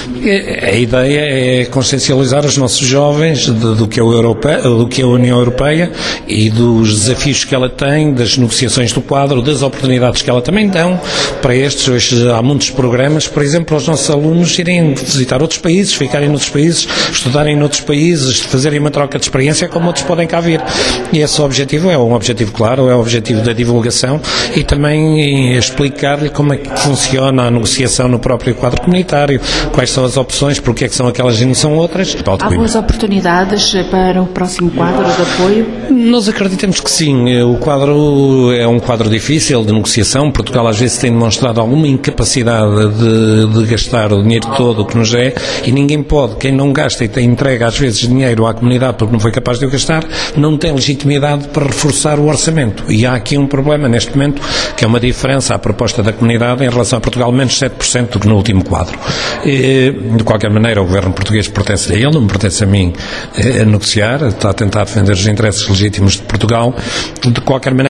A ideia é consciencializar os nossos jovens do que é a União Europeia e dos desafios que ela tem, das negociações do quadro, das oportunidades que ela também dão para estes. Hoje há muitos programas, por exemplo, para os nossos alunos irem visitar outros países, ficarem noutros países, estudarem noutros países, fazerem uma troca de experiência como outros podem cá vir. E esse objetivo é um objetivo claro, é o objetivo da divulgação e também explicar-lhe como é que funciona a negociação no próprio quadro comunitário, quais são as opções, porque é que são aquelas e não são outras. Há boas oportunidades para o próximo quadro de apoio? Nós acreditamos que sim. O quadro é um quadro difícil de negociação. Portugal às vezes tem demonstrado alguma incapacidade de gastar o dinheiro todo que nos é, e ninguém pode, quem não gasta e tem entrega às vezes dinheiro à comunidade porque não foi capaz de o gastar, não tem legitimidade para reforçar o orçamento. E há aqui um problema neste momento, que é uma diferença à proposta da comunidade em relação a Portugal, menos 7% do que no último quadro. De qualquer maneira, o governo português pertence a ele, não me pertence a mim a negociar, está a tentar defender os interesses legítimos de Portugal. De qualquer maneira,